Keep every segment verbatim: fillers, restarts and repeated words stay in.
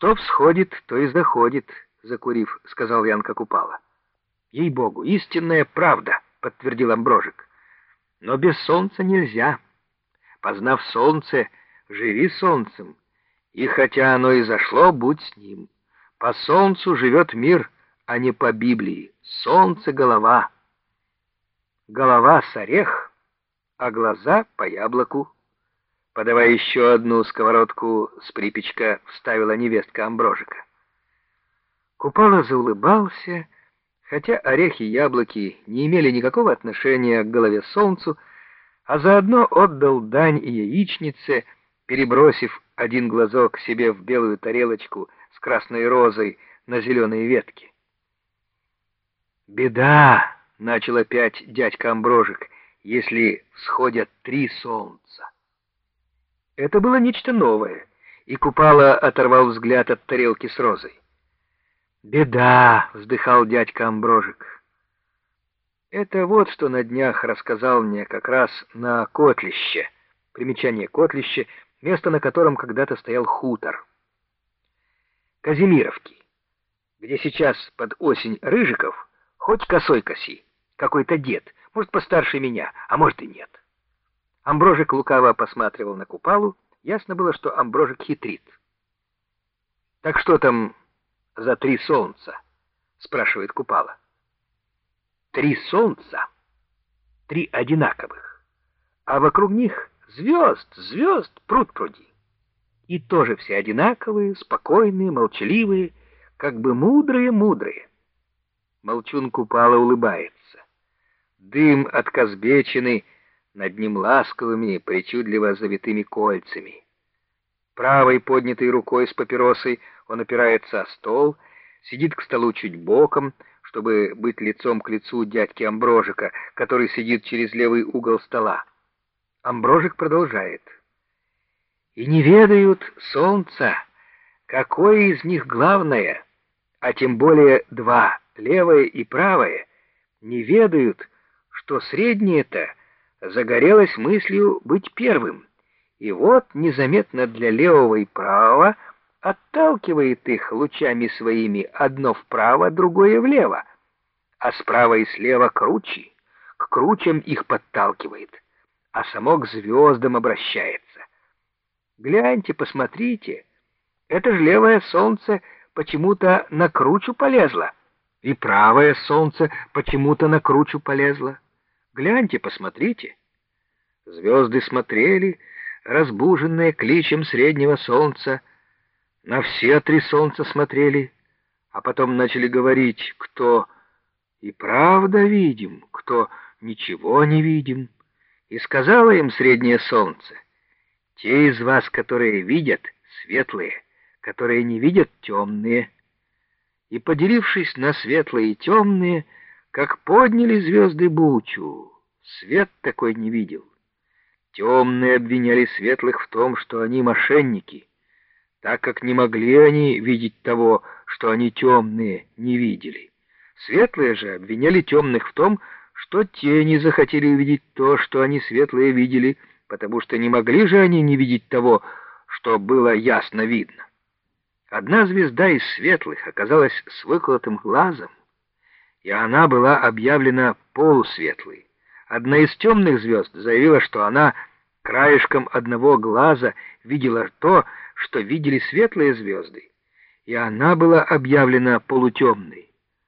«Что всходит, то и заходит», — закурив, сказал Янка Купала. «Ей-богу, истинная правда», — подтвердил Амброжик. «Но без солнца нельзя. Познав солнце, живи солнцем. И хотя оно и зашло, будь с ним. По солнцу живет мир, а не по Библии. Солнце — голова. Голова — с орех, а глаза — по яблоку». Подавая еще одну сковородку с припечка, вставила невестка Амброжика. Купала заулыбался, хотя орехи и яблоки не имели никакого отношения к голове солнцу, а заодно отдал дань и яичнице, перебросив один глазок себе в белую тарелочку с красной розой на зеленой ветке. «Беда!» — начал опять дядька Амброжик, — «если всходят три солнца». Это было нечто новое, и Купала оторвал взгляд от тарелки с розой. «Беда!» — вздыхал дядька Амброжик. Это вот что на днях рассказал мне как раз на Котлище. Примечание: Котлище — место, на котором когда-то стоял хутор. Казимировки, где сейчас под осень Рыжиков, хоть косой коси, какой-то дед, может, постарше меня, а может и нет. Амброжик лукаво посматривал на Купалу. Ясно было, что Амброжик хитрит. «Так что там за три солнца?» — спрашивает Купала. «Три солнца, три одинаковых, а вокруг них звезд, звезд пруд-пруди. И тоже все одинаковые, спокойные, молчаливые, как бы мудрые-мудрые». Молчун Купала улыбается. Дым от Казбечины над ним ласковыми, причудливо завитыми кольцами. Правой поднятой рукой с папиросой он опирается о стол, сидит к столу чуть боком, чтобы быть лицом к лицу дядьки Амброжика, который сидит через левый угол стола. Амброжик продолжает. «И не ведают солнца, какое из них главное, а тем более два, левое и правое, не ведают, что среднее-то загорелась мыслью быть первым, и вот незаметно для левого и правого отталкивает их лучами своими одно вправо, другое влево, а справа и слева круче, к кручам их подталкивает, а само к звездам обращается. Гляньте, посмотрите, это ж левое солнце почему-то на кручу полезло, и правое солнце почему-то на кручу полезло. Гляньте, посмотрите». Звезды смотрели, разбуженные кличем среднего солнца, на все три солнца смотрели, а потом начали говорить, кто и правда видим, кто ничего не видим. И сказала им среднее солнце: те из вас, которые видят, светлые, которые не видят, темные. И, поделившись на светлые и темные, как подняли звезды бучу, свет такой не видел. Темные обвиняли светлых в том, что они мошенники, так как не могли они видеть того, что они темные не видели. Светлые же обвиняли темных в том, что те не захотели увидеть то, что они светлые видели, потому что не могли же они не видеть того, что было ясно видно. Одна звезда из светлых оказалась с выколотым глазом, и она была объявлена полусветлой. Одна из темных звезд заявила, что она краешком одного глаза видела то, что видели светлые звезды, и она была объявлена полутемной.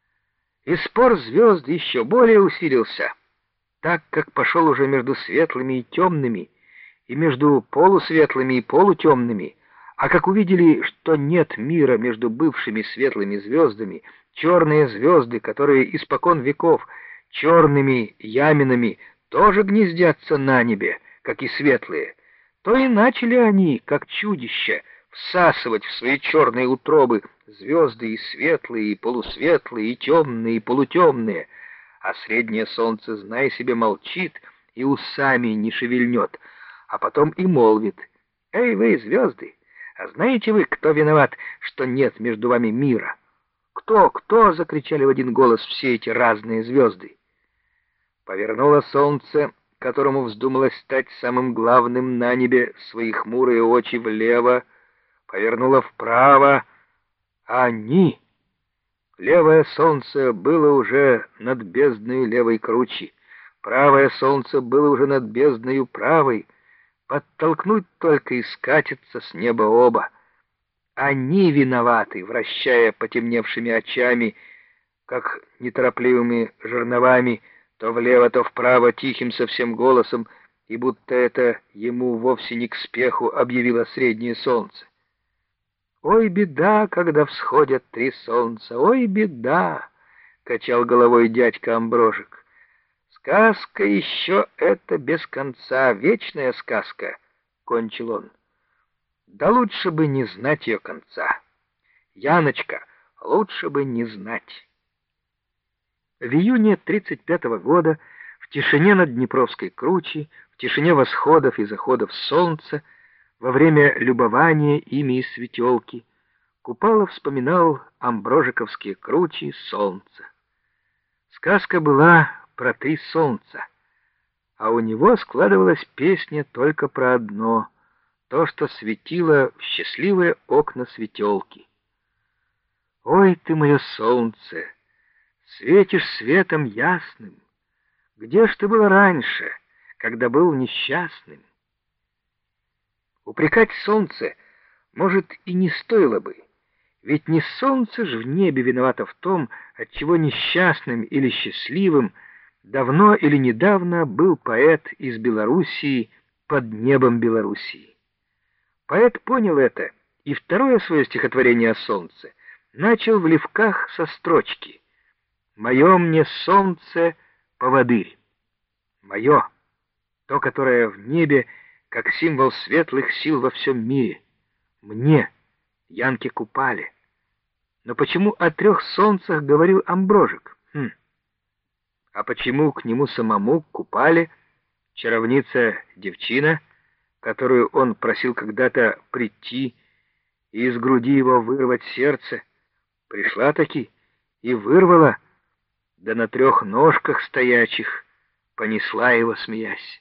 И спор звезд еще более усилился, так как пошел уже между светлыми и темными, и между полусветлыми и полутемными, а как увидели, что нет мира между бывшими светлыми звездами, черные звезды, которые испокон веков черными яминами тоже гнездятся на небе, как и светлые, то и начали они, как чудища, всасывать в свои черные утробы звезды и светлые, и полусветлые, и темные, и полутемные, а среднее солнце, зная себе, молчит и усами не шевельнет, а потом и молвит: «Эй, вы, звезды, а знаете вы, кто виноват, что нет между вами мира?» «Кто, кто?» — закричали в один голос все эти разные звезды. Повернуло солнце, которому вздумалось стать самым главным на небе, свои хмурые очи влево, повернуло вправо, А они... Левое солнце было уже над бездною левой кручи, правое солнце было уже над бездною правой, подтолкнуть только и скатится с неба оба. Они виноваты, вращая потемневшими очами, как неторопливыми жерновами, то влево, то вправо тихим совсем голосом, и будто это ему вовсе не к спеху объявило среднее солнце. «Ой, беда, когда всходят три солнца! Ой, беда!» — качал головой дядька Амброжек. «Сказка еще это без конца, вечная сказка!» — кончил он. «Да лучше бы не знать ее конца. Яночка, лучше бы не знать». В июне тридцать пятого года, в тишине над Днепровской кручей, в тишине восходов и заходов солнца, во время любования ими из светелки, Купала вспоминал амброжиковские кручи солнца. Сказка была про три солнца, а у него складывалась песня только про одно, то, что светило в счастливые окна светелки. «Ой, ты мое солнце, светишь светом ясным, где ж ты было раньше, когда был несчастным?» Упрекать солнце, может, и не стоило бы, ведь не солнце же в небе виновато в том, отчего несчастным или счастливым давно или недавно был поэт из Белоруссии под небом Белоруссии. Поэт понял это, и второе свое стихотворение о солнце начал в левках со строчки: «Мое мне солнце поводырь». Мое, то, которое в небе, как символ светлых сил во всем мире. Мне, Янке Купале. Но почему о трех солнцах говорил Амброжек? Хм. А почему к нему самому, к Купале, чаровница-девчина, которую он просил когда-то прийти и из груди его вырвать сердце, пришла-таки и вырвала, да на трех ножках стоячих понесла его, смеясь.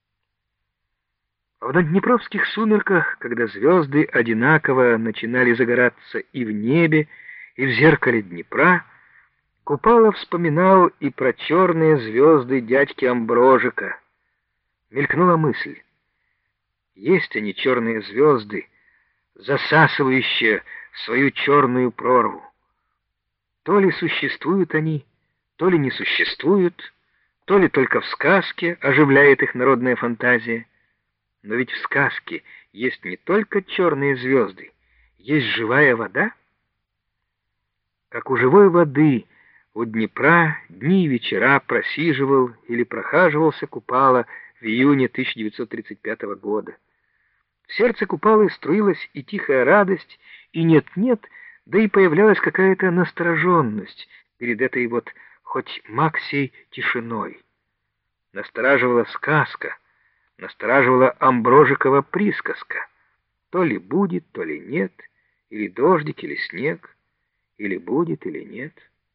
В надднепровских сумерках, когда звезды одинаково начинали загораться и в небе, и в зеркале Днепра, Купала вспоминал и про черные звезды дядьки Амброжика. Мелькнула мысль: есть они, черные звезды, засасывающие свою черную прорву. То ли существуют они, то ли не существуют, то ли только в сказке оживляет их народная фантазия. Но ведь в сказке есть не только черные звезды, есть живая вода. Как у живой воды у Днепра дни и вечера просиживал или прохаживался Купала в июне тысяча девятьсот тридцать пятого года. В сердце Купалы струилась и тихая радость, и нет-нет, да и появлялась какая-то настороженность перед этой вот хоть максей тишиной. Настораживала сказка, настораживала Амброжикова присказка. То ли будет, то ли нет, или дождик, или снег, или будет, или нет.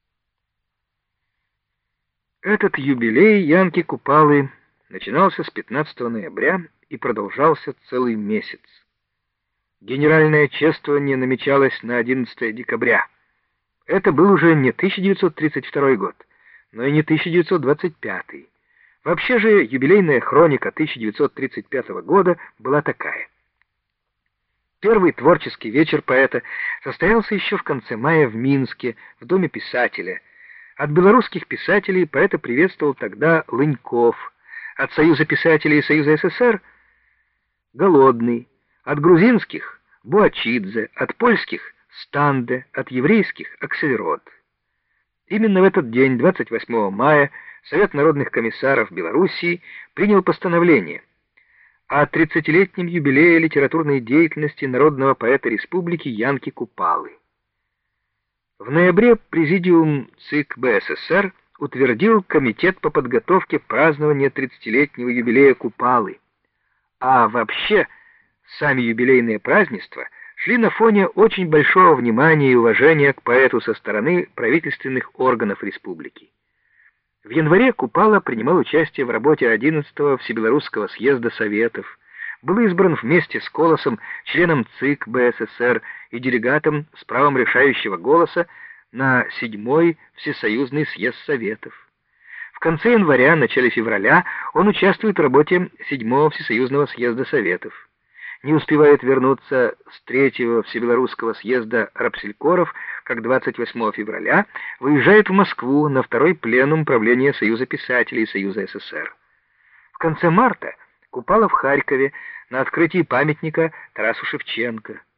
Этот юбилей Янки Купалы начинался с пятнадцатого ноября и продолжался целый месяц. Генеральное чествование намечалось на одиннадцатое декабря. Это был уже не тысяча девятьсот тридцать второй год, но и не тысяча девятьсот двадцать пятый. Вообще же юбилейная хроника тысяча девятьсот тридцать пятого года была такая. Первый творческий вечер поэта состоялся еще в конце мая в Минске, в Доме писателя. От белорусских писателей поэта приветствовал тогда Лыньков, от Союза писателей и Союза СССР — Голодный, от грузинских — Буачидзе, от польских — Станде, от еврейских — Аксельрод. Именно в этот день, двадцать восьмого мая, Совет народных комиссаров Белоруссии принял постановление о тридцатилетнем юбилее литературной деятельности народного поэта республики Янки Купалы. В ноябре Президиум ЦИК БССР утвердил комитет по подготовке празднования тридцатилетнего юбилея Купалы. А вообще, сами юбилейные празднества шли на фоне очень большого внимания и уважения к поэту со стороны правительственных органов республики. В январе Купала принимал участие в работе одиннадцатого Всебелорусского съезда Советов, был избран вместе с Колосом членом ЦИК БССР и делегатом с правом решающего голоса на седьмой Всесоюзный съезд Советов. В конце января, начале февраля он участвует в работе седьмого Всесоюзного съезда Советов. Не успевает вернуться с третьего Всебелорусского съезда Рапселькоров, как двадцать восьмого февраля выезжает в Москву на второй пленум правления Союза писателей Союза СССР. В конце марта Купала в Харькове на открытии памятника Тарасу Шевченко.